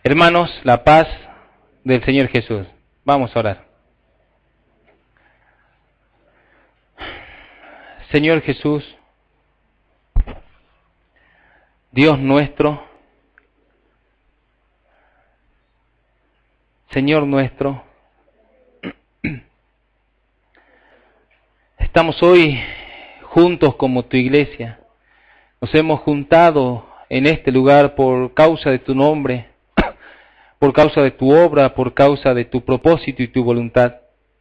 Hermanos, la paz del Señor Jesús. Vamos a orar. Señor Jesús, Dios nuestro, Señor nuestro, estamos hoy juntos como tu iglesia. Nos hemos juntado en este lugar por causa de tu nombre, por causa de tu obra, por causa de tu propósito y tu voluntad.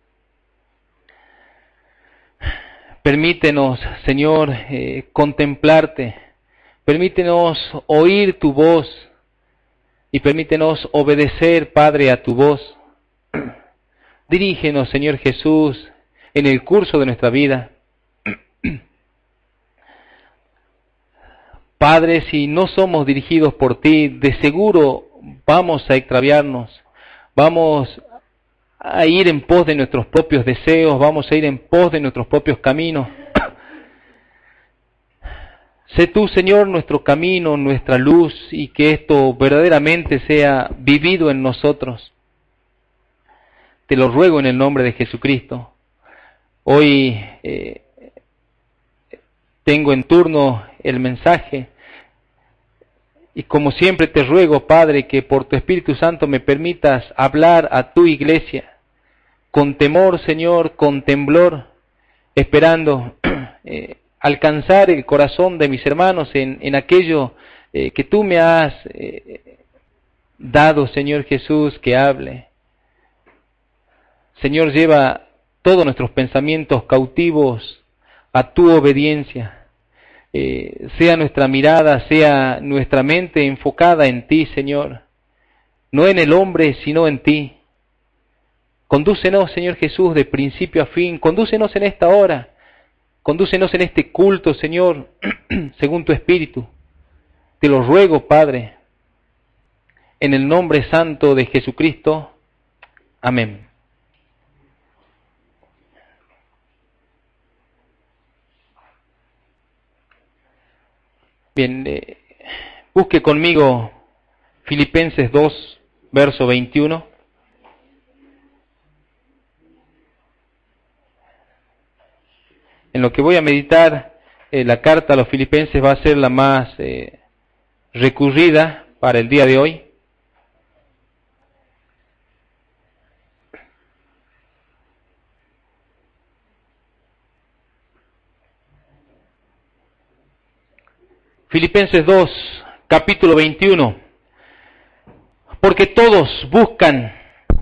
Permítenos, Señor, contemplarte. Permítenos oír tu voz y permítenos obedecer, Padre, a tu voz. Dirígenos, Señor Jesús, en el curso de nuestra vida. Padre, si no somos dirigidos por ti, de seguro vamos a extraviarnos, vamos a ir en pos de nuestros propios deseos, vamos a ir en pos de nuestros propios caminos. Sé tú, Señor, nuestro camino, nuestra luz, y que esto verdaderamente sea vivido en nosotros. Te lo ruego en el nombre de Jesucristo. Hoy tengo en turno el mensaje, y como siempre te ruego, Padre, que por tu Espíritu Santo me permitas hablar a tu iglesia, con temor, Señor, con temblor, esperando alcanzar el corazón de mis hermanos en aquello que tú me has dado, Señor Jesús, que hable. Señor, lleva todos nuestros pensamientos cautivos a tu obediencia. Sea nuestra mirada, sea nuestra mente enfocada en ti, Señor, no en el hombre, sino en ti. Condúcenos, Señor Jesús, de principio a fin. Condúcenos en esta hora. Condúcenos en este culto, Señor, según tu Espíritu. Te lo ruego, Padre, en el nombre santo de Jesucristo. Amén. Bien, busque conmigo Filipenses 2, verso 21. En lo que voy a meditar, la carta a los Filipenses va a ser la más recurrida para el día de hoy. Filipenses 2, capítulo 21. Porque todos buscan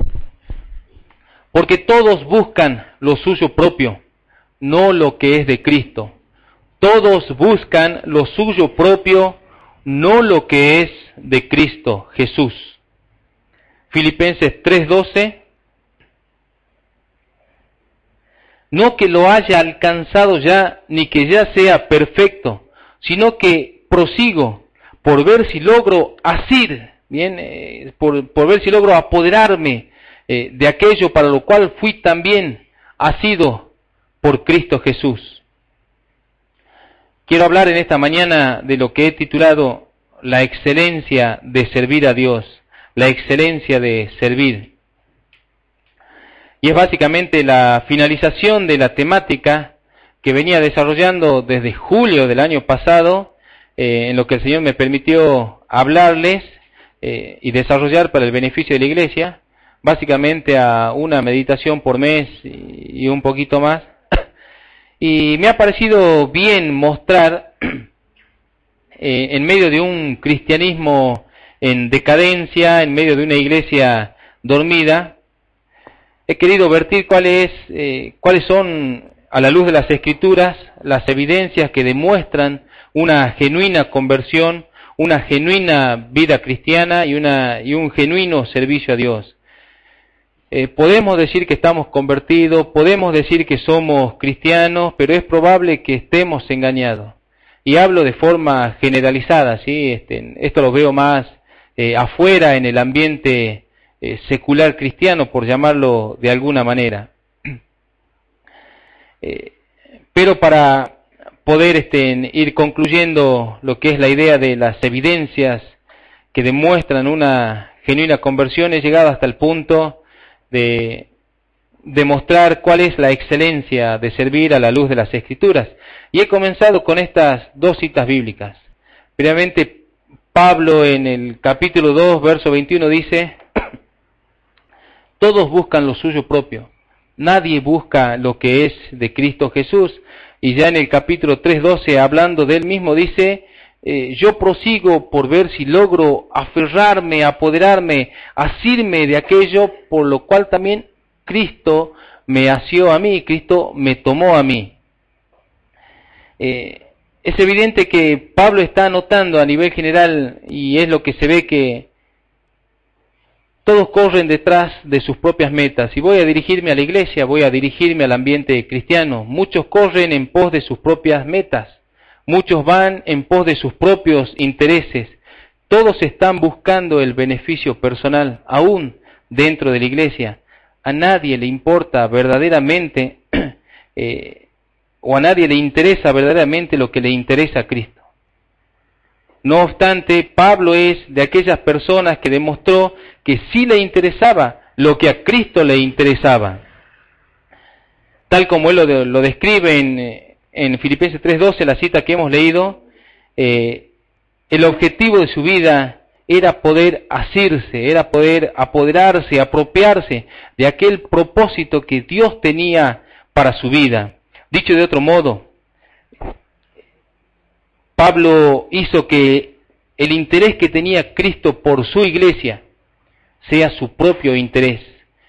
lo suyo propio, no lo que es de Cristo. Todos buscan lo suyo propio, no lo que es de Cristo Jesús. Filipenses 3:12. No que lo haya alcanzado ya, ni que ya sea perfecto, sino que prosigo por ver si logro asir, por ver si logro apoderarme de aquello para lo cual fui también asido por Cristo Jesús. Quiero hablar en esta mañana de lo que he titulado la excelencia de servir a Dios, la excelencia de servir. Y es básicamente la finalización de la temática que venía desarrollando desde julio del año pasado, en lo que el Señor me permitió hablarles y desarrollar para el beneficio de la iglesia, básicamente a una meditación por mes y un poquito más. Y me ha parecido bien mostrar, en medio de un cristianismo en decadencia, en medio de una iglesia dormida, he querido vertir cuáles son, a la luz de las Escrituras, las evidencias que demuestran una genuina conversión, una genuina vida cristiana y un genuino servicio a Dios. Podemos decir que estamos convertidos, podemos decir que somos cristianos, pero es probable que estemos engañados. Y hablo de forma generalizada, ¿sí? Esto lo veo más afuera, en el ambiente secular cristiano, por llamarlo de alguna manera. Pero para poder ir concluyendo lo que es la idea de las evidencias que demuestran una genuina conversión, he llegado hasta el punto de demostrar cuál es la excelencia de servir a la luz de las Escrituras. Y he comenzado con estas dos citas bíblicas. Primeramente, Pablo en el capítulo 2, verso 21 dice: todos buscan lo suyo propio, nadie busca lo que es de Cristo Jesús. Y ya en el capítulo 3:12, hablando de él mismo, dice: yo prosigo por ver si logro aferrarme, apoderarme, asirme de aquello por lo cual también Cristo me asió a mí, Cristo me tomó a mí. Es evidente que Pablo está anotando a nivel general, y es lo que se ve, que todos corren detrás de sus propias metas. Si voy a dirigirme a la iglesia, voy a dirigirme al ambiente cristiano. Muchos corren en pos de sus propias metas. Muchos van en pos de sus propios intereses. Todos están buscando el beneficio personal, aún dentro de la iglesia. A nadie le importa verdaderamente, o a nadie le interesa verdaderamente lo que le interesa a Cristo. No obstante, Pablo es de aquellas personas que demostró que sí le interesaba lo que a Cristo le interesaba. Tal como él lo describe en Filipenses 3:12, la cita que hemos leído, el objetivo de su vida era poder asirse, era poder apoderarse, apropiarse de aquel propósito que Dios tenía para su vida. Dicho de otro modo, Pablo hizo que el interés que tenía Cristo por su iglesia sea su propio interés.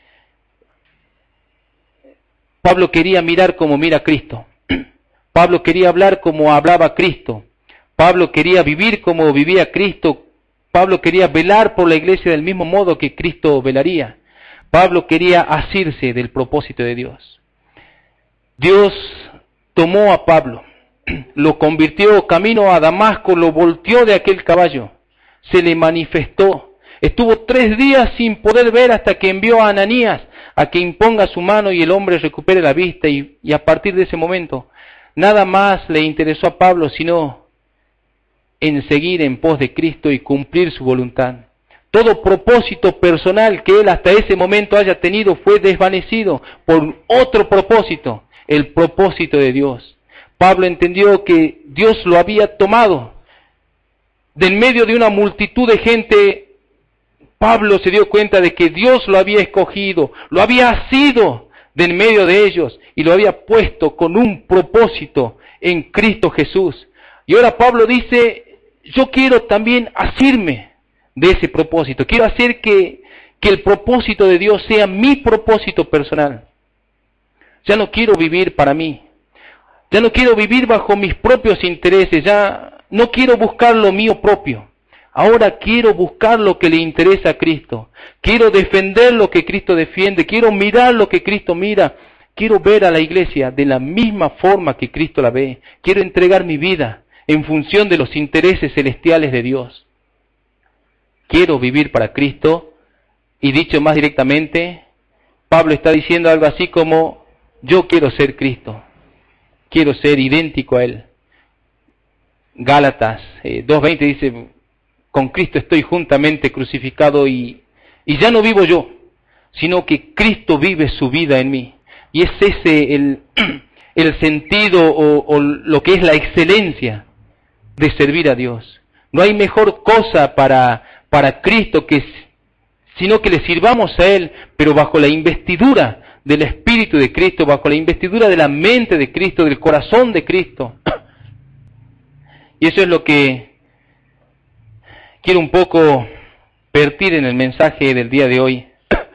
Pablo quería mirar como mira Cristo. Pablo quería hablar como hablaba Cristo. Pablo quería vivir como vivía Cristo. Pablo quería velar por la iglesia del mismo modo que Cristo velaría. Pablo quería asirse del propósito de Dios. Dios tomó a Pablo, lo convirtió camino a Damasco, lo volteó de aquel caballo, se le manifestó. Estuvo 3 días sin poder ver hasta que envió a Ananías a que imponga su mano y el hombre recupere la vista, y a partir de ese momento nada más le interesó a Pablo sino en seguir en pos de Cristo y cumplir su voluntad. Todo propósito personal que él hasta ese momento haya tenido fue desvanecido por otro propósito, el propósito de Dios. Pablo entendió que Dios lo había tomado de en medio de una multitud de gente. Pablo se dio cuenta de que Dios lo había escogido, lo había asido de en medio de ellos y lo había puesto con un propósito en Cristo Jesús. Y ahora Pablo dice: yo quiero también asirme de ese propósito, quiero hacer que el propósito de Dios sea mi propósito personal. Ya no quiero vivir para mí, ya no quiero vivir bajo mis propios intereses, ya no quiero buscar lo mío propio. Ahora quiero buscar lo que le interesa a Cristo. Quiero defender lo que Cristo defiende. Quiero mirar lo que Cristo mira. Quiero ver a la iglesia de la misma forma que Cristo la ve. Quiero entregar mi vida en función de los intereses celestiales de Dios. Quiero vivir para Cristo. Y dicho más directamente, Pablo está diciendo algo así como: yo quiero ser Cristo. Quiero ser idéntico a Él. Gálatas 2:20 dice: con Cristo estoy juntamente crucificado y ya no vivo yo, sino que Cristo vive su vida en mí. Y es ese el sentido o lo que es la excelencia de servir a Dios. No hay mejor cosa para Cristo sino que le sirvamos a Él, pero bajo la investidura del Espíritu de Cristo, bajo la investidura de la mente de Cristo, del corazón de Cristo. Y eso es lo que quiero un poco vertir en el mensaje del día de hoy.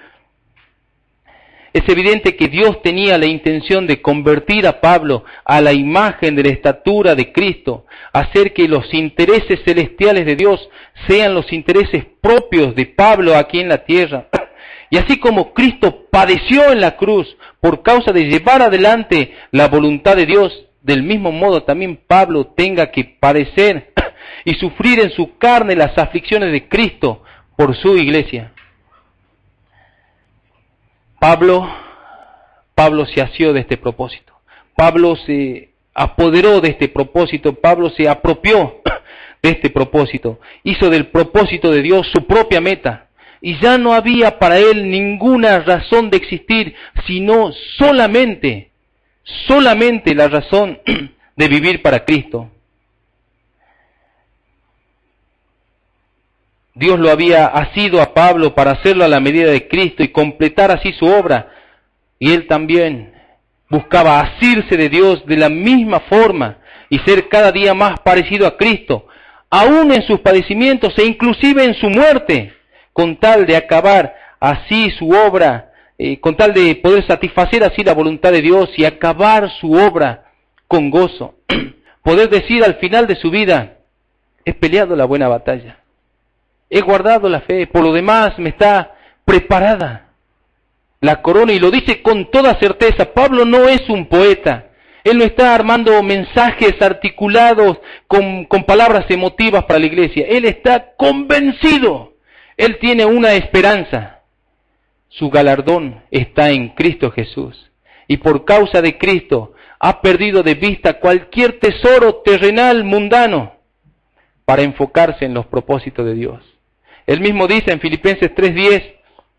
Es evidente que Dios tenía la intención de convertir a Pablo a la imagen de la estatura de Cristo, hacer que los intereses celestiales de Dios sean los intereses propios de Pablo aquí en la tierra. Y así como Cristo padeció en la cruz por causa de llevar adelante la voluntad de Dios, del mismo modo también Pablo tenga que padecer y sufrir en su carne las aflicciones de Cristo por su iglesia. Pablo se asió de este propósito. Pablo se apoderó de este propósito. Pablo se apropió de este propósito. Hizo del propósito de Dios su propia meta. y ya no había para él ninguna razón de existir, sino solamente la razón de vivir para Cristo. Dios lo había asido a Pablo para hacerlo a la medida de Cristo y completar así su obra, y él también buscaba asirse de Dios de la misma forma y ser cada día más parecido a Cristo, aún en sus padecimientos e inclusive en su muerte, con tal de acabar así su obra, con tal de poder satisfacer así la voluntad de Dios y acabar su obra con gozo. Poder decir al final de su vida, he peleado la buena batalla, he guardado la fe, por lo demás me está preparada la corona, y lo dice con toda certeza. Pablo no es un poeta, él no está armando mensajes articulados con palabras emotivas para la iglesia, él está convencido, él tiene una esperanza, su galardón está en Cristo Jesús, y por causa de Cristo ha perdido de vista cualquier tesoro terrenal mundano para enfocarse en los propósitos de Dios. Él mismo dice en Filipenses 3:10,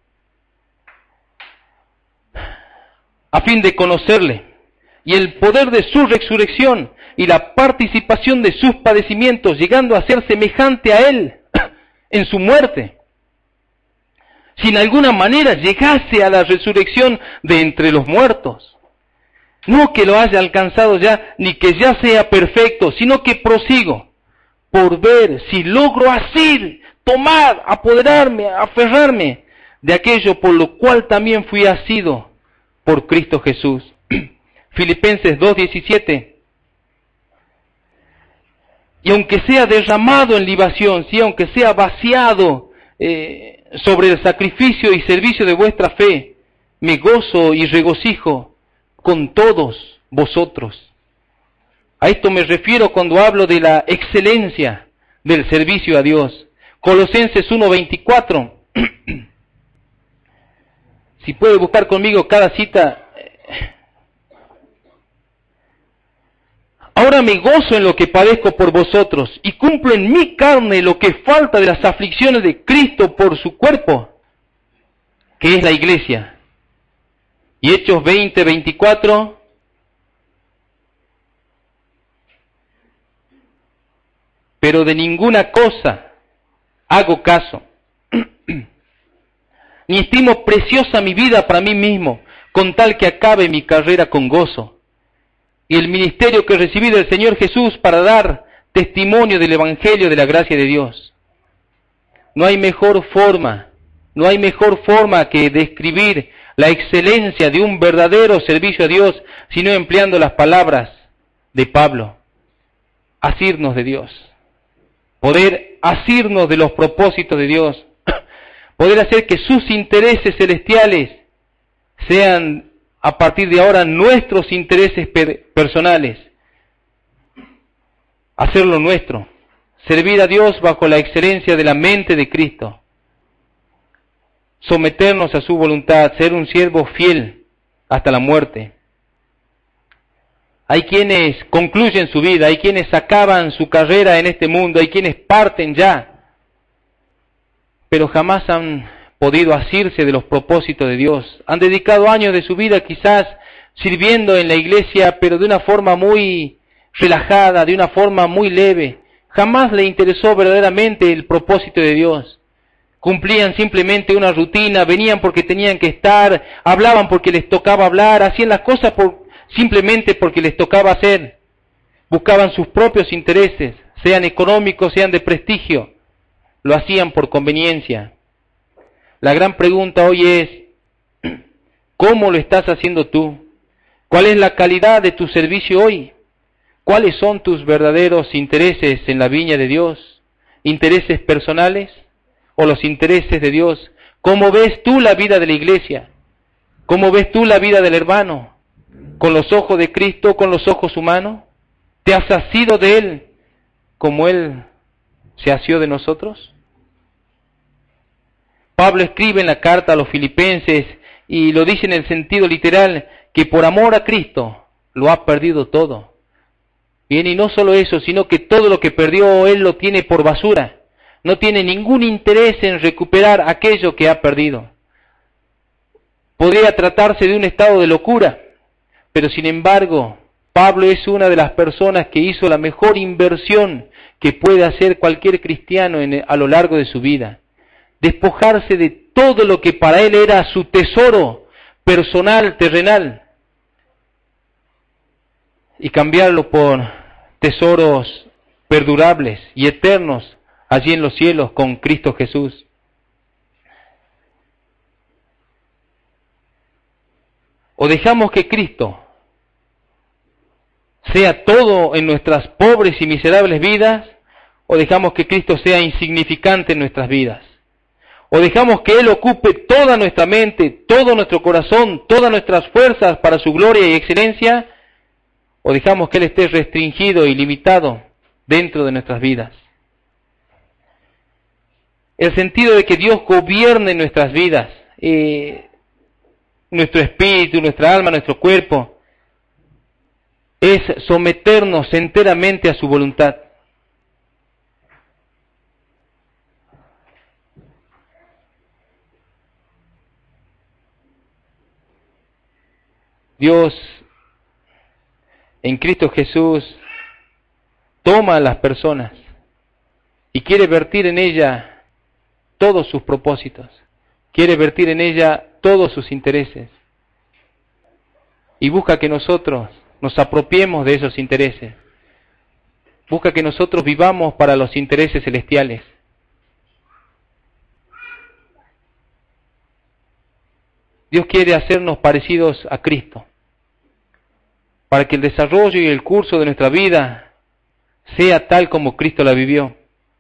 a fin de conocerle y el poder de su resurrección y la participación de sus padecimientos, llegando a ser semejante a él en su muerte, si en alguna manera llegase a la resurrección de entre los muertos. No que lo haya alcanzado ya, ni que ya sea perfecto, sino que prosigo por ver si logro asir, tomar, apoderarme, aferrarme de aquello por lo cual también fui asido por Cristo Jesús. Filipenses 2:17. Y aunque sea derramado en libación, sí, aunque sea vaciado sobre el sacrificio y servicio de vuestra fe, me gozo y regocijo con todos vosotros. A esto me refiero cuando hablo de la excelencia del servicio a Dios. Colosenses 1:24. Si puede buscar conmigo cada cita. Ahora me gozo en lo que padezco por vosotros y cumplo en mi carne lo que falta de las aflicciones de Cristo por su cuerpo, que es la iglesia. Y Hechos 20:24. Pero de ninguna cosa hago caso, ni estimo preciosa mi vida para mí mismo, con tal que acabe mi carrera con gozo, y el ministerio que recibí del Señor Jesús para dar testimonio del Evangelio de la gracia de Dios. No hay mejor forma que describir la excelencia de un verdadero servicio a Dios, sino empleando las palabras de Pablo. Asirnos de Dios, poder asirnos de los propósitos de Dios, poder hacer que sus intereses celestiales sean a partir de ahora nuestros intereses personales. Hacerlo nuestro. Servir a Dios bajo la excelencia de la mente de Cristo. Someternos a su voluntad, ser un siervo fiel hasta la muerte. Hay quienes concluyen su vida, hay quienes acaban su carrera en este mundo, hay quienes parten ya, pero jamás han podido asirse de los propósitos de Dios. Han dedicado años de su vida quizás sirviendo en la iglesia, pero de una forma muy relajada, de una forma muy leve. Jamás le interesó verdaderamente el propósito de Dios. Cumplían simplemente una rutina, venían porque tenían que estar, hablaban porque les tocaba hablar, hacían las cosas simplemente porque les tocaba hacer. Buscaban sus propios intereses, sean económicos, sean de prestigio. Lo hacían por conveniencia. La gran pregunta hoy es, ¿cómo lo estás haciendo tú? ¿Cuál es la calidad de tu servicio hoy? ¿Cuáles son tus verdaderos intereses en la viña de Dios? ¿Intereses personales o los intereses de Dios? ¿Cómo ves tú la vida de la iglesia? ¿Cómo ves tú la vida del hermano? ¿Con los ojos de Cristo, con los ojos humanos? ¿Te has asido de Él como Él se asió de nosotros? Pablo escribe en la carta a los Filipenses y lo dice en el sentido literal, que por amor a Cristo lo ha perdido todo. Bien, y no solo eso, sino que todo lo que perdió Él lo tiene por basura, no tiene ningún interés en recuperar aquello que ha perdido. Podría tratarse de un estado de locura, pero sin embargo, Pablo es una de las personas que hizo la mejor inversión que puede hacer cualquier cristiano a lo largo de su vida. Despojarse de todo lo que para él era su tesoro personal, terrenal, y cambiarlo por tesoros perdurables y eternos allí en los cielos con Cristo Jesús. O dejamos que Cristo sea todo en nuestras pobres y miserables vidas, o dejamos que Cristo sea insignificante en nuestras vidas. O dejamos que Él ocupe toda nuestra mente, todo nuestro corazón, todas nuestras fuerzas para su gloria y excelencia, o dejamos que Él esté restringido y limitado dentro de nuestras vidas. El sentido de que Dios gobierne nuestras vidas, nuestro espíritu, nuestra alma, nuestro cuerpo, es someternos enteramente a su voluntad. Dios, en Cristo Jesús, toma a las personas y quiere vertir en ella todos sus propósitos, quiere vertir en ella todos sus intereses y busca que nosotros nos apropiemos de esos intereses, busca que nosotros vivamos para los intereses celestiales. Dios quiere hacernos parecidos a Cristo, para que el desarrollo y el curso de nuestra vida sea tal como Cristo la vivió.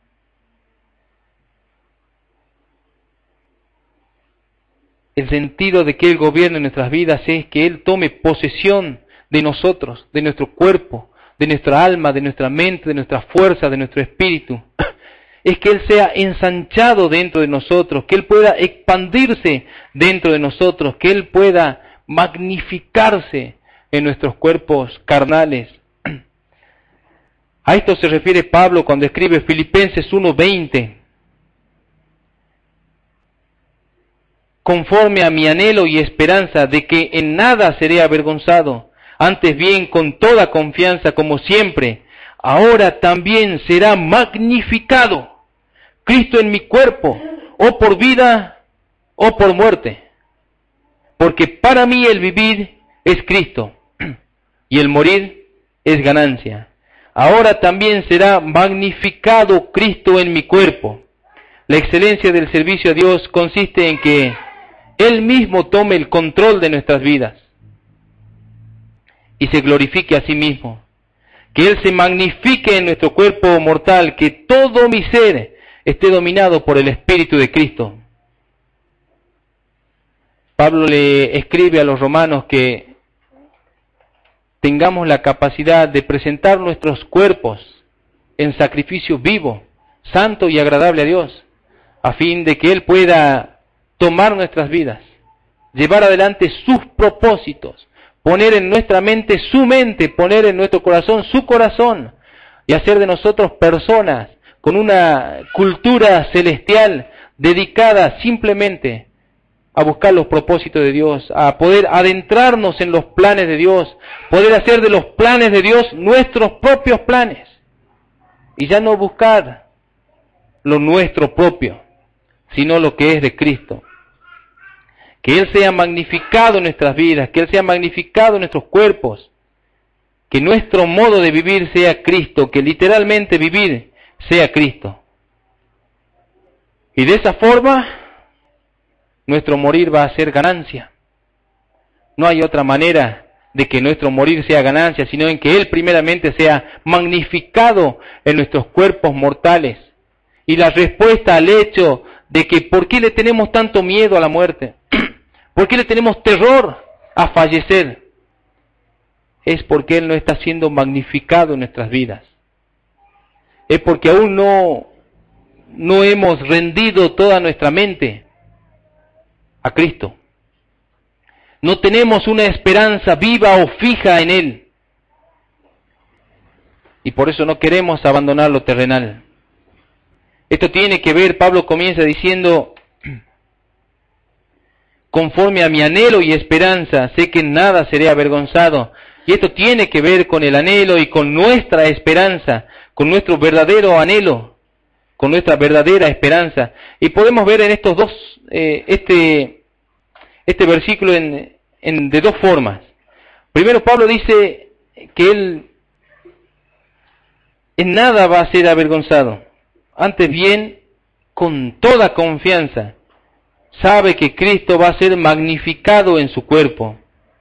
El sentido de que Él gobierne nuestras vidas es que Él tome posesión de nosotros, de nuestro cuerpo, de nuestra alma, de nuestra mente, de nuestra fuerza, de nuestro espíritu. Es que Él sea ensanchado dentro de nosotros, que Él pueda expandirse dentro de nosotros, que Él pueda magnificarse en nuestros cuerpos carnales. A esto se refiere Pablo cuando escribe Filipenses 1:20. Conforme a mi anhelo y esperanza de que en nada seré avergonzado, antes bien con toda confianza como siempre, ahora también será magnificado Cristo en mi cuerpo, o por vida o por muerte. Porque para mí el vivir es Cristo, y el morir es ganancia. Ahora también será magnificado Cristo en mi cuerpo. La excelencia del servicio a Dios consiste en que Él mismo tome el control de nuestras vidas y se glorifique a sí mismo. Que Él se magnifique en nuestro cuerpo mortal, que todo mi ser esté dominado por el Espíritu de Cristo. Pablo le escribe a los romanos que tengamos la capacidad de presentar nuestros cuerpos en sacrificio vivo, santo y agradable a Dios, a fin de que Él pueda tomar nuestras vidas, llevar adelante sus propósitos, poner en nuestra mente su mente, poner en nuestro corazón su corazón, y hacer de nosotros personas con una cultura celestial dedicada simplemente a buscar los propósitos de Dios, a poder adentrarnos en los planes de Dios, poder hacer de los planes de Dios nuestros propios planes, y ya no buscar lo nuestro propio, sino lo que es de Cristo. Que Él sea magnificado en nuestras vidas, que Él sea magnificado en nuestros cuerpos, que nuestro modo de vivir sea Cristo, que literalmente vivir sea Cristo. Y de esa forma, nuestro morir va a ser ganancia. No hay otra manera de que nuestro morir sea ganancia, sino en que Él primeramente sea magnificado en nuestros cuerpos mortales. Y la respuesta al hecho de que ¿por qué le tenemos tanto miedo a la muerte? ¿Por qué le tenemos terror a fallecer? Es porque Él no está siendo magnificado en nuestras vidas. Es porque aún no hemos rendido toda nuestra mente a Cristo. No tenemos una esperanza viva o fija en Él. Y por eso no queremos abandonar lo terrenal. Esto tiene que ver, Pablo comienza diciendo, conforme a mi anhelo y esperanza, sé que en nada seré avergonzado. Y esto tiene que ver con el anhelo y con nuestra esperanza, con nuestro verdadero anhelo, con nuestra verdadera esperanza. Y podemos ver en estos dos, este versículo de dos formas. Primero, Pablo dice que él en nada va a ser avergonzado. Antes bien, con toda confianza, sabe que Cristo va a ser magnificado en su cuerpo.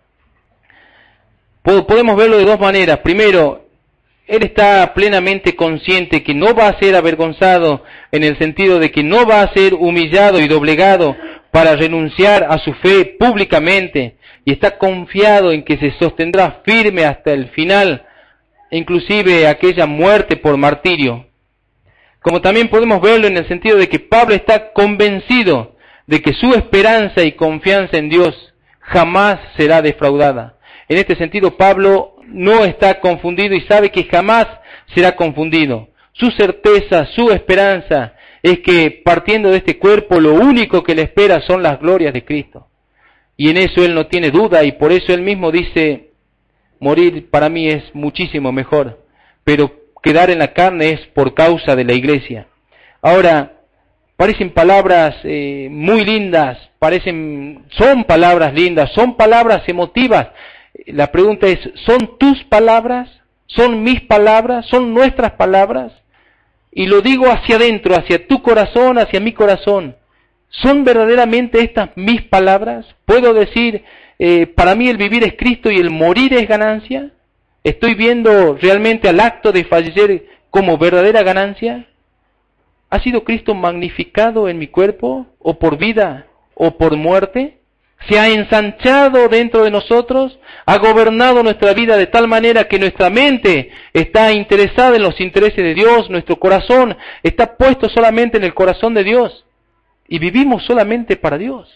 Podemos verlo de dos maneras. Primero, él está plenamente consciente que no va a ser avergonzado en el sentido de que no va a ser humillado y doblegado para renunciar a su fe públicamente, y está confiado en que se sostendrá firme hasta el final, inclusive aquella muerte por martirio. Como también podemos verlo en el sentido de que Pablo está convencido de que su esperanza y confianza en Dios jamás será defraudada. En este sentido, Pablo no está confundido y sabe que jamás será confundido. Su certeza, su esperanza es que partiendo de este cuerpo lo único que le espera son las glorias de Cristo. Y en eso él no tiene duda, y por eso él mismo dice, morir para mí es muchísimo mejor, pero quedar en la carne es por causa de la iglesia. Ahora, parecen palabras muy lindas, son palabras lindas, son palabras emotivas. La pregunta es, ¿son tus palabras? ¿Son mis palabras? ¿Son nuestras palabras? Y lo digo hacia adentro, hacia tu corazón, hacia mi corazón. ¿Son verdaderamente estas mis palabras? ¿Puedo decir, para mí el vivir es Cristo y el morir es ganancia? ¿Estoy viendo realmente al acto de fallecer como verdadera ganancia? ¿Ha sido Cristo magnificado en mi cuerpo, o por vida, o por muerte? ¿Se ha ensanchado dentro de nosotros? ¿Ha gobernado nuestra vida de tal manera que nuestra mente está interesada en los intereses de Dios? Nuestro corazón está puesto solamente en el corazón de Dios y vivimos solamente para Dios.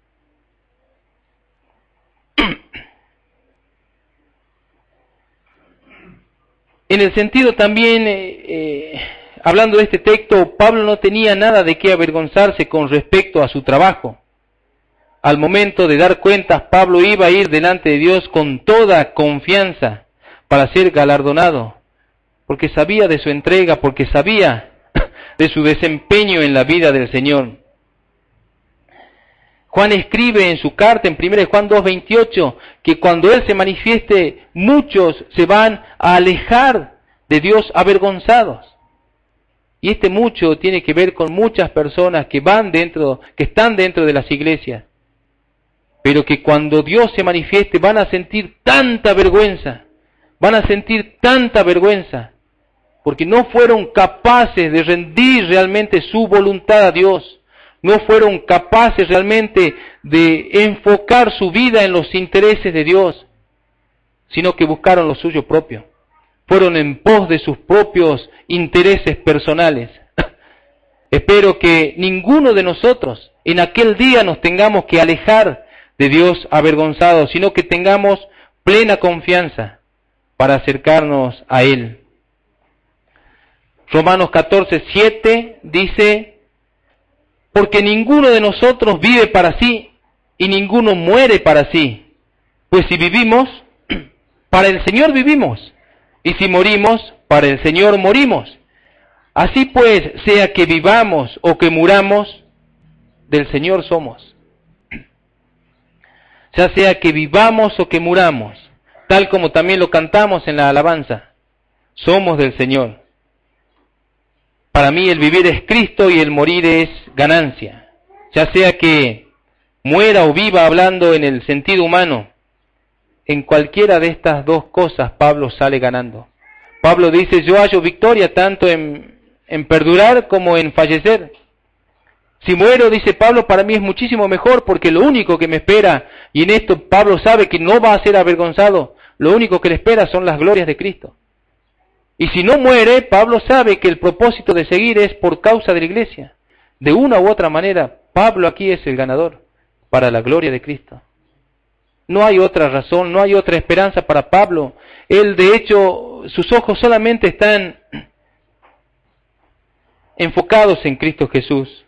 En el sentido también, hablando de este texto, Pablo no tenía nada de qué avergonzarse con respecto a su trabajo. Al momento de dar cuentas, Pablo iba a ir delante de Dios con toda confianza para ser galardonado, porque sabía de su entrega, porque sabía de su desempeño en la vida del Señor. Juan escribe en su carta, en 1 Juan 2:28, que cuando Él se manifieste, muchos se van a alejar de Dios avergonzados. Y este mucho tiene que ver con muchas personas que están dentro de las iglesias, pero que cuando Dios se manifieste van a sentir tanta vergüenza, porque no fueron capaces de rendir realmente su voluntad a Dios, no fueron capaces realmente de enfocar su vida en los intereses de Dios, sino que buscaron lo suyo propio, fueron en pos de sus propios intereses personales. Espero que ninguno de nosotros en aquel día nos tengamos que alejar de Dios avergonzados, sino que tengamos plena confianza para acercarnos a Él. Romanos 14:7 dice, porque ninguno de nosotros vive para sí y ninguno muere para sí. Pues si vivimos, para el Señor vivimos, y si morimos, para el Señor morimos. Así pues, sea que vivamos o que muramos, del Señor somos. Ya sea que vivamos o que muramos, tal como también lo cantamos en la alabanza, somos del Señor. Para mí el vivir es Cristo y el morir es ganancia. Ya sea que muera o viva hablando en el sentido humano, en cualquiera de estas dos cosas Pablo sale ganando. Pablo dice, yo hallo victoria tanto en perdurar como en fallecer. Si muero, dice Pablo, para mí es muchísimo mejor, porque lo único que me espera, y en esto Pablo sabe que no va a ser avergonzado, lo único que le espera son las glorias de Cristo. Y si no muere, Pablo sabe que el propósito de seguir es por causa de la iglesia. De una u otra manera, Pablo aquí es el ganador para la gloria de Cristo. No hay otra razón, no hay otra esperanza para Pablo. Él, de hecho, sus ojos solamente están enfocados en Cristo Jesús.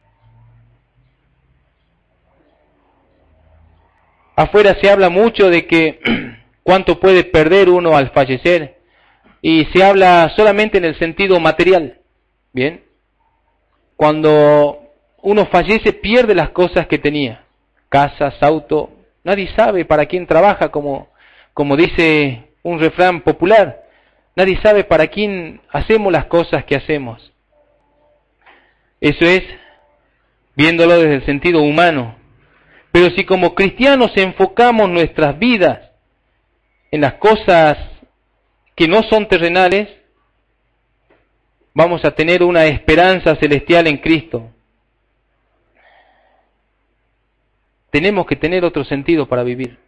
Afuera se habla mucho de que cuánto puede perder uno al fallecer, y se habla solamente en el sentido material. Bien, cuando uno fallece pierde las cosas que tenía, casas, auto, nadie sabe para quién trabaja, como dice un refrán popular, nadie sabe para quién hacemos las cosas que hacemos. Eso es viéndolo desde el sentido humano. Pero si como cristianos enfocamos nuestras vidas en las cosas que no son terrenales, vamos a tener una esperanza celestial en Cristo. Tenemos que tener otro sentido para vivir.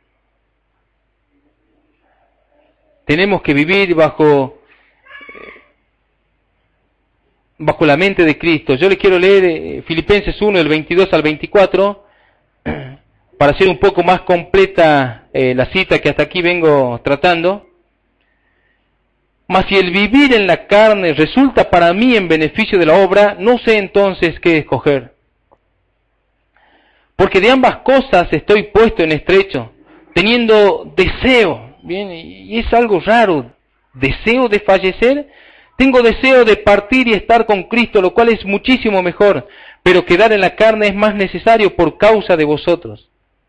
Tenemos que vivir bajo la mente de Cristo. Yo le quiero leer Filipenses 1, del 22 al 24, para hacer un poco más completa la cita que hasta aquí vengo tratando. Mas si el vivir en la carne resulta para mí en beneficio de la obra, no sé entonces qué escoger. Porque de ambas cosas estoy puesto en estrecho, teniendo deseo, bien, y es algo raro, deseo de fallecer. Tengo deseo de partir y estar con Cristo, lo cual es muchísimo mejor, pero quedar en la carne es más necesario por causa de vosotros.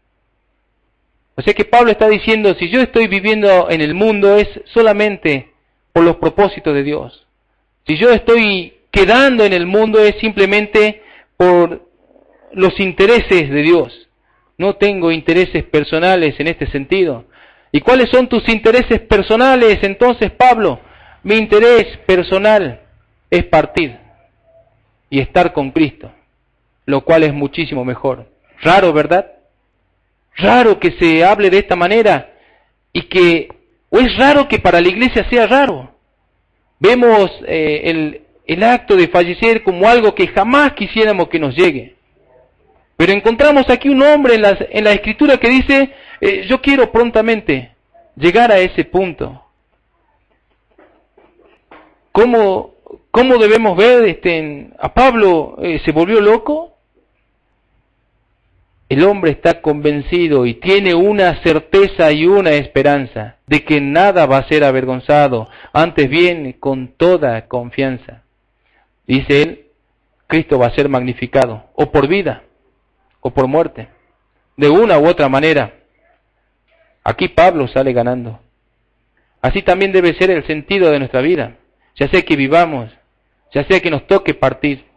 O sea que Pablo está diciendo, si yo estoy viviendo en el mundo es solamente por los propósitos de Dios. Si yo estoy quedando en el mundo es simplemente por los intereses de Dios. No tengo intereses personales en este sentido. ¿Y cuáles son tus intereses personales entonces, Pablo? Mi interés personal es partir y estar con Cristo, lo cual es muchísimo mejor. Raro, ¿verdad? Raro que se hable de esta manera, o es raro que para la iglesia sea raro. Vemos el acto de fallecer como algo que jamás quisiéramos que nos llegue. Pero encontramos aquí un hombre en la Escritura que dice, yo quiero prontamente llegar a ese punto. ¿Cómo debemos ver a Pablo? ¿Se volvió loco? El hombre está convencido y tiene una certeza y una esperanza de que nada va a ser avergonzado, antes bien con toda confianza. Dice él, Cristo va a ser magnificado, o por vida, o por muerte, de una u otra manera. Aquí Pablo sale ganando. Así también debe ser el sentido de nuestra vida, ya sea que vivamos, ya sea que nos toque partir.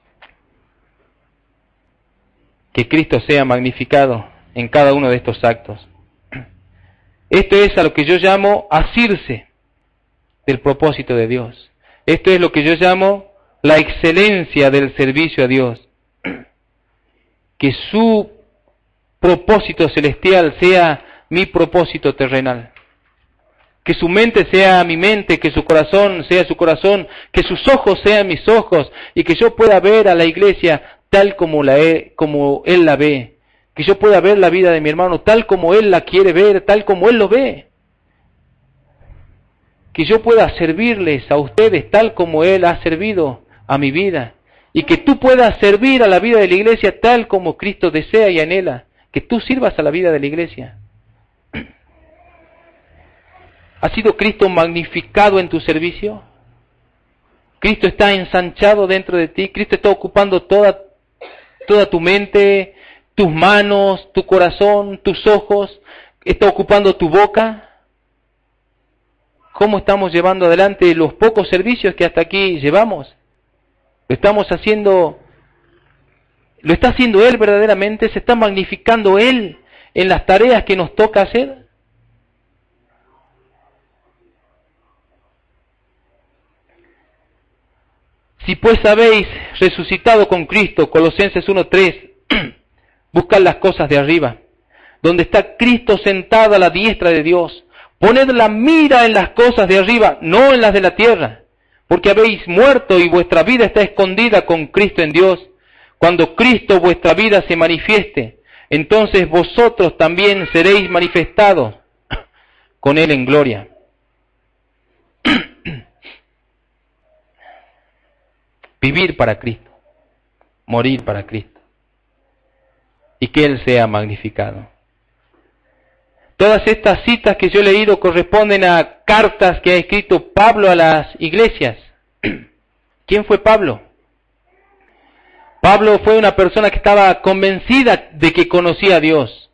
Que Cristo sea magnificado en cada uno de estos actos. Esto es a lo que yo llamo asirse del propósito de Dios. Esto es lo que yo llamo la excelencia del servicio a Dios. Que su propósito celestial sea mi propósito terrenal. Que su mente sea mi mente, que su corazón sea su corazón, que sus ojos sean mis ojos, y que yo pueda ver a la iglesia tal como Él la ve, que yo pueda ver la vida de mi hermano tal como Él la quiere ver, tal como Él lo ve, que yo pueda servirles a ustedes tal como Él ha servido a mi vida, y que tú puedas servir a la vida de la iglesia tal como Cristo desea y anhela, que tú sirvas a la vida de la iglesia. ¿Ha sido Cristo magnificado en tu servicio? ¿Cristo está ensanchado dentro de ti? ¿Cristo está ocupando toda tu mente, tus manos, tu corazón, tus ojos? ¿Está ocupando tu boca? ¿Cómo estamos llevando adelante los pocos servicios que hasta aquí llevamos? ¿Lo estamos haciendo? ¿Lo está haciendo Él verdaderamente? ¿Se está magnificando Él en las tareas que nos toca hacer? Si pues habéis resucitado con Cristo, Colosenses 1:3, buscad las cosas de arriba, donde está Cristo sentado a la diestra de Dios. Poned la mira en las cosas de arriba, no en las de la tierra, porque habéis muerto y vuestra vida está escondida con Cristo en Dios. Cuando Cristo vuestra vida se manifieste, entonces vosotros también seréis manifestados con Él en gloria. vivir para Cristo, morir para Cristo, y que Él sea magnificado. Todas estas citas que yo he leído corresponden a cartas que ha escrito Pablo a las iglesias. ¿Quién fue Pablo? Pablo fue una persona que estaba convencida de que conocía a Dios.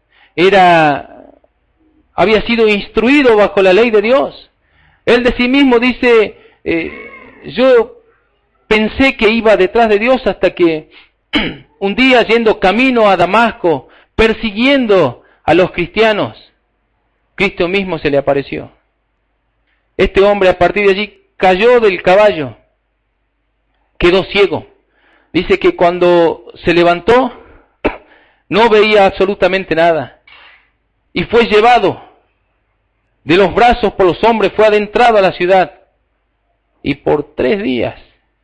Había sido instruido bajo la ley de Dios. Él de sí mismo dice, yo pensé que iba detrás de Dios hasta que un día, yendo camino a Damasco, persiguiendo a los cristianos, Cristo mismo se le apareció. Este hombre a partir de allí cayó del caballo, quedó ciego. Dice que cuando se levantó no veía absolutamente nada y fue llevado de los brazos por los hombres, fue adentrado a la ciudad y por 3 días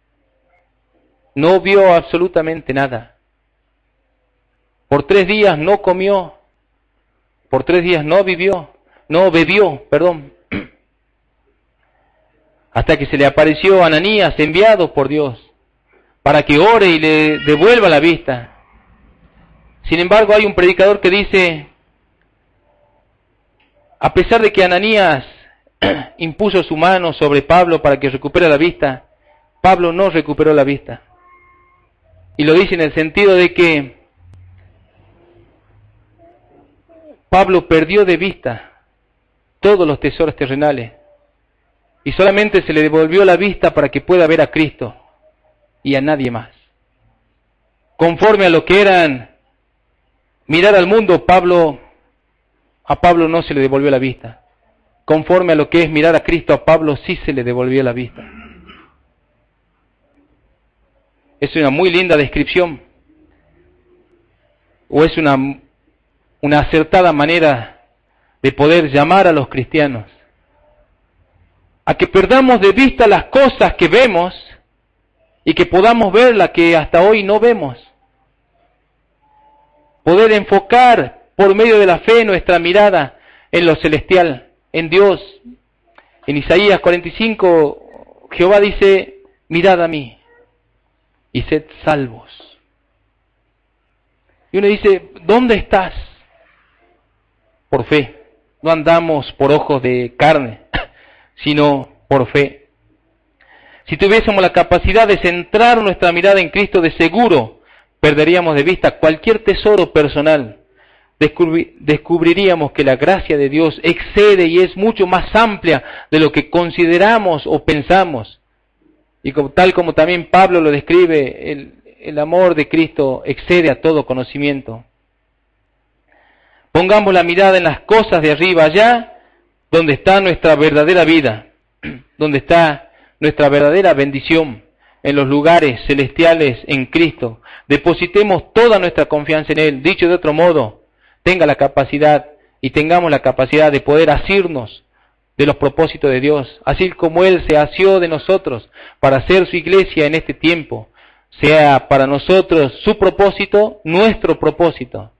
no vio absolutamente nada. Por 3 días no comió, por 3 días no bebió, hasta que se le apareció Ananías, enviado por Dios, para que ore y le devuelva la vista. Sin embargo, hay un predicador que dice, a pesar de que Ananías impuso su mano sobre Pablo para que recupere la vista, Pablo no recuperó la vista. Y lo dice en el sentido de que Pablo perdió de vista todos los tesoros terrenales y solamente se le devolvió la vista para que pueda ver a Cristo y a nadie más. Conforme a lo que eran mirar al mundo, a Pablo no se le devolvió la vista. Conforme a lo que es mirar a Cristo, a Pablo sí se le devolvió la vista. Es una muy linda descripción, o es una acertada manera de poder llamar a los cristianos a que perdamos de vista las cosas que vemos y que podamos ver la que hasta hoy no vemos. Poder enfocar por medio de la fe nuestra mirada en lo celestial, en Dios. En Isaías 45, Jehová dice, mirad a mí y sed salvos. Y uno dice, ¿dónde estás? Por fe. No andamos por ojos de carne, sino por fe. Si tuviésemos la capacidad de centrar nuestra mirada en Cristo, de seguro perderíamos de vista cualquier tesoro personal. Descubriríamos que la gracia de Dios excede y es mucho más amplia de lo que consideramos o pensamos. Y tal como también Pablo lo describe, el amor de Cristo excede a todo conocimiento. Pongamos la mirada en las cosas de arriba, allá donde está nuestra verdadera vida, donde está nuestra verdadera bendición, en los lugares celestiales en Cristo. Depositemos toda nuestra confianza en Él. Dicho de otro modo, tenga la capacidad y tengamos la capacidad de poder asirnos de los propósitos de Dios, así como Él se asió de nosotros para hacer su iglesia en este tiempo, sea para nosotros su propósito, nuestro propósito.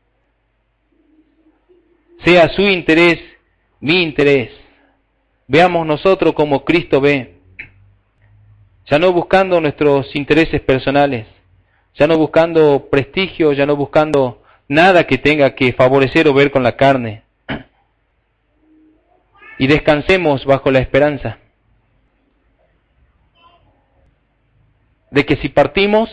Sea su interés, mi interés. Veamos nosotros como Cristo ve. Ya no buscando nuestros intereses personales, ya no buscando prestigio, ya no buscando nada que tenga que favorecer o ver con la carne. Y descansemos bajo la esperanza de que si partimos,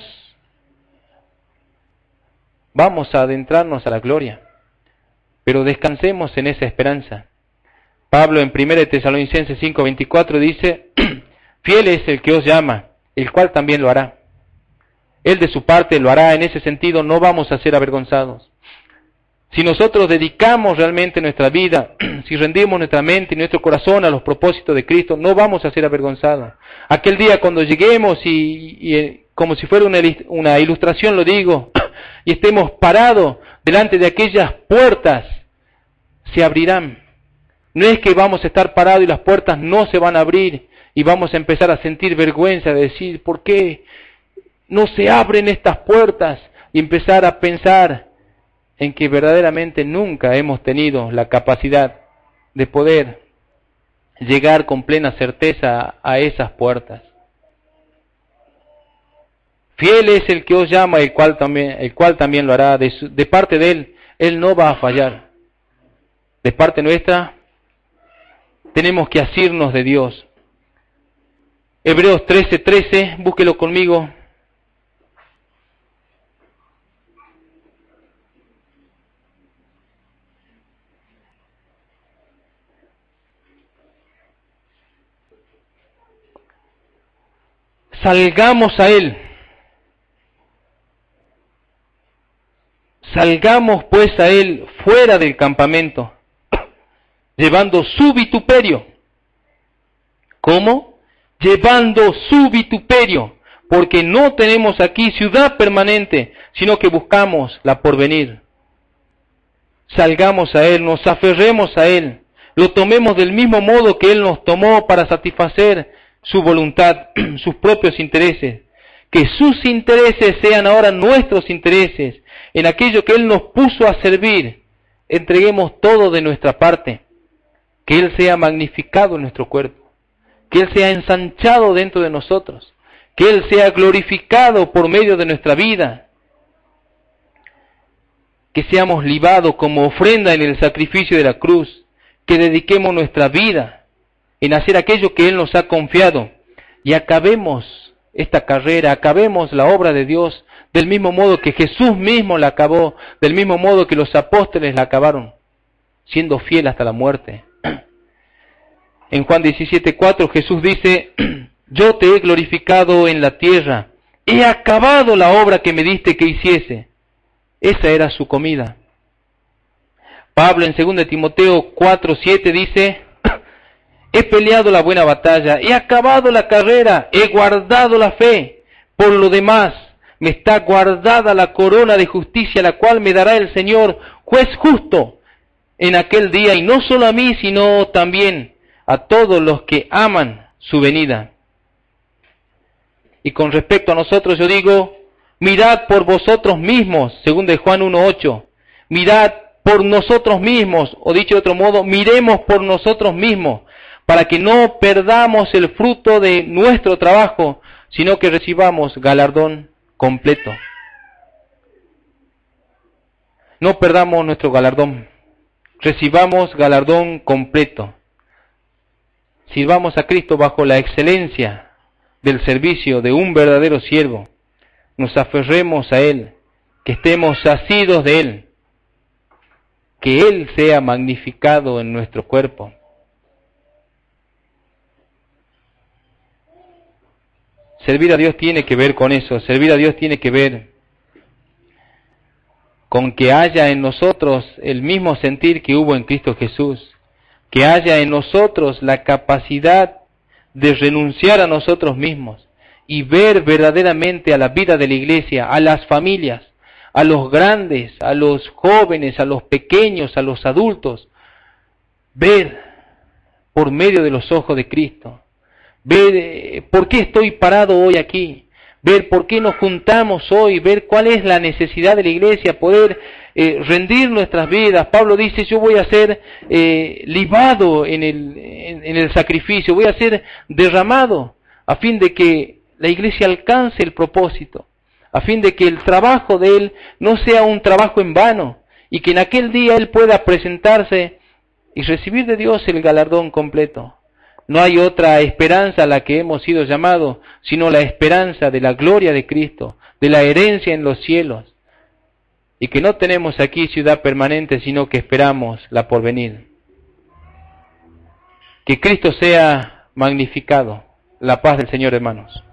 vamos a adentrarnos a la gloria. Pero descansemos en esa esperanza. Pablo en 1 Tesalonicenses 5:24 dice, fiel es el que os llama, el cual también lo hará. Él de su parte lo hará, en ese sentido no vamos a ser avergonzados. Si nosotros dedicamos realmente nuestra vida, si rendimos nuestra mente y nuestro corazón a los propósitos de Cristo, no vamos a ser avergonzados. Aquel día cuando lleguemos y como si fuera una ilustración lo digo, y estemos parados delante de aquellas puertas, se abrirán. No es que vamos a estar parados y las puertas no se van a abrir y vamos a empezar a sentir vergüenza de decir, ¿por qué no se abren estas puertas? Y empezar a pensar en que verdaderamente nunca hemos tenido la capacidad de poder llegar con plena certeza a esas puertas. Fiel es el que os llama, el cual también lo hará. De parte de Él no va a fallar. De parte nuestra, tenemos que asirnos de Dios. Hebreos 13:13, búsquelo conmigo. Salgamos a Él. Salgamos pues a Él fuera del campamento, llevando su vituperio. ¿Cómo? Llevando su vituperio, porque no tenemos aquí ciudad permanente, sino que buscamos la porvenir. Salgamos a Él, nos aferremos a Él, lo tomemos del mismo modo que Él nos tomó para satisfacer su voluntad, sus propios intereses. Que sus intereses sean ahora nuestros intereses. En aquello que Él nos puso a servir, entreguemos todo de nuestra parte. Que Él sea magnificado en nuestro cuerpo. Que Él sea ensanchado dentro de nosotros. Que Él sea glorificado por medio de nuestra vida. Que seamos libados como ofrenda en el sacrificio de la cruz. Que dediquemos nuestra vida en hacer aquello que Él nos ha confiado. Y acabemos esta carrera, acabemos la obra de Dios del mismo modo que Jesús mismo la acabó, del mismo modo que los apóstoles la acabaron, siendo fiel hasta la muerte. En Juan 17:4 Jesús dice, yo te he glorificado en la tierra, he acabado la obra que me diste que hiciese. Esa era su comida. Pablo en 2 Timoteo 4:7 dice, he peleado la buena batalla, he acabado la carrera, he guardado la fe. Por lo demás, me está guardada la corona de justicia, la cual me dará el Señor, juez justo, en aquel día, y no solo a mí, sino también a todos los que aman su venida. Y con respecto a nosotros yo digo, mirad por vosotros mismos, según de Juan 1:8, mirad por nosotros mismos, o dicho de otro modo, miremos por nosotros mismos, para que no perdamos el fruto de nuestro trabajo, sino que recibamos galardón completo. No perdamos nuestro galardón, recibamos galardón completo. Sirvamos a Cristo bajo la excelencia del servicio de un verdadero siervo. Nos aferremos a Él, que estemos asidos de Él, que Él sea magnificado en nuestro cuerpo. Servir a Dios tiene que ver con eso, servir a Dios tiene que ver con que haya en nosotros el mismo sentir que hubo en Cristo Jesús, que haya en nosotros la capacidad de renunciar a nosotros mismos y ver verdaderamente a la vida de la iglesia, a las familias, a los grandes, a los jóvenes, a los pequeños, a los adultos, ver por medio de los ojos de Cristo. Ver por qué estoy parado hoy aquí, ver por qué nos juntamos hoy, ver cuál es la necesidad de la iglesia, poder rendir nuestras vidas. Pablo dice, yo voy a ser libado en el sacrificio, voy a ser derramado a fin de que la iglesia alcance el propósito, a fin de que el trabajo de él no sea un trabajo en vano y que en aquel día él pueda presentarse y recibir de Dios el galardón completo. No hay otra esperanza a la que hemos sido llamados, sino la esperanza de la gloria de Cristo, de la herencia en los cielos, y que no tenemos aquí ciudad permanente, sino que esperamos la porvenir. Que Cristo sea magnificado. La paz del Señor, hermanos.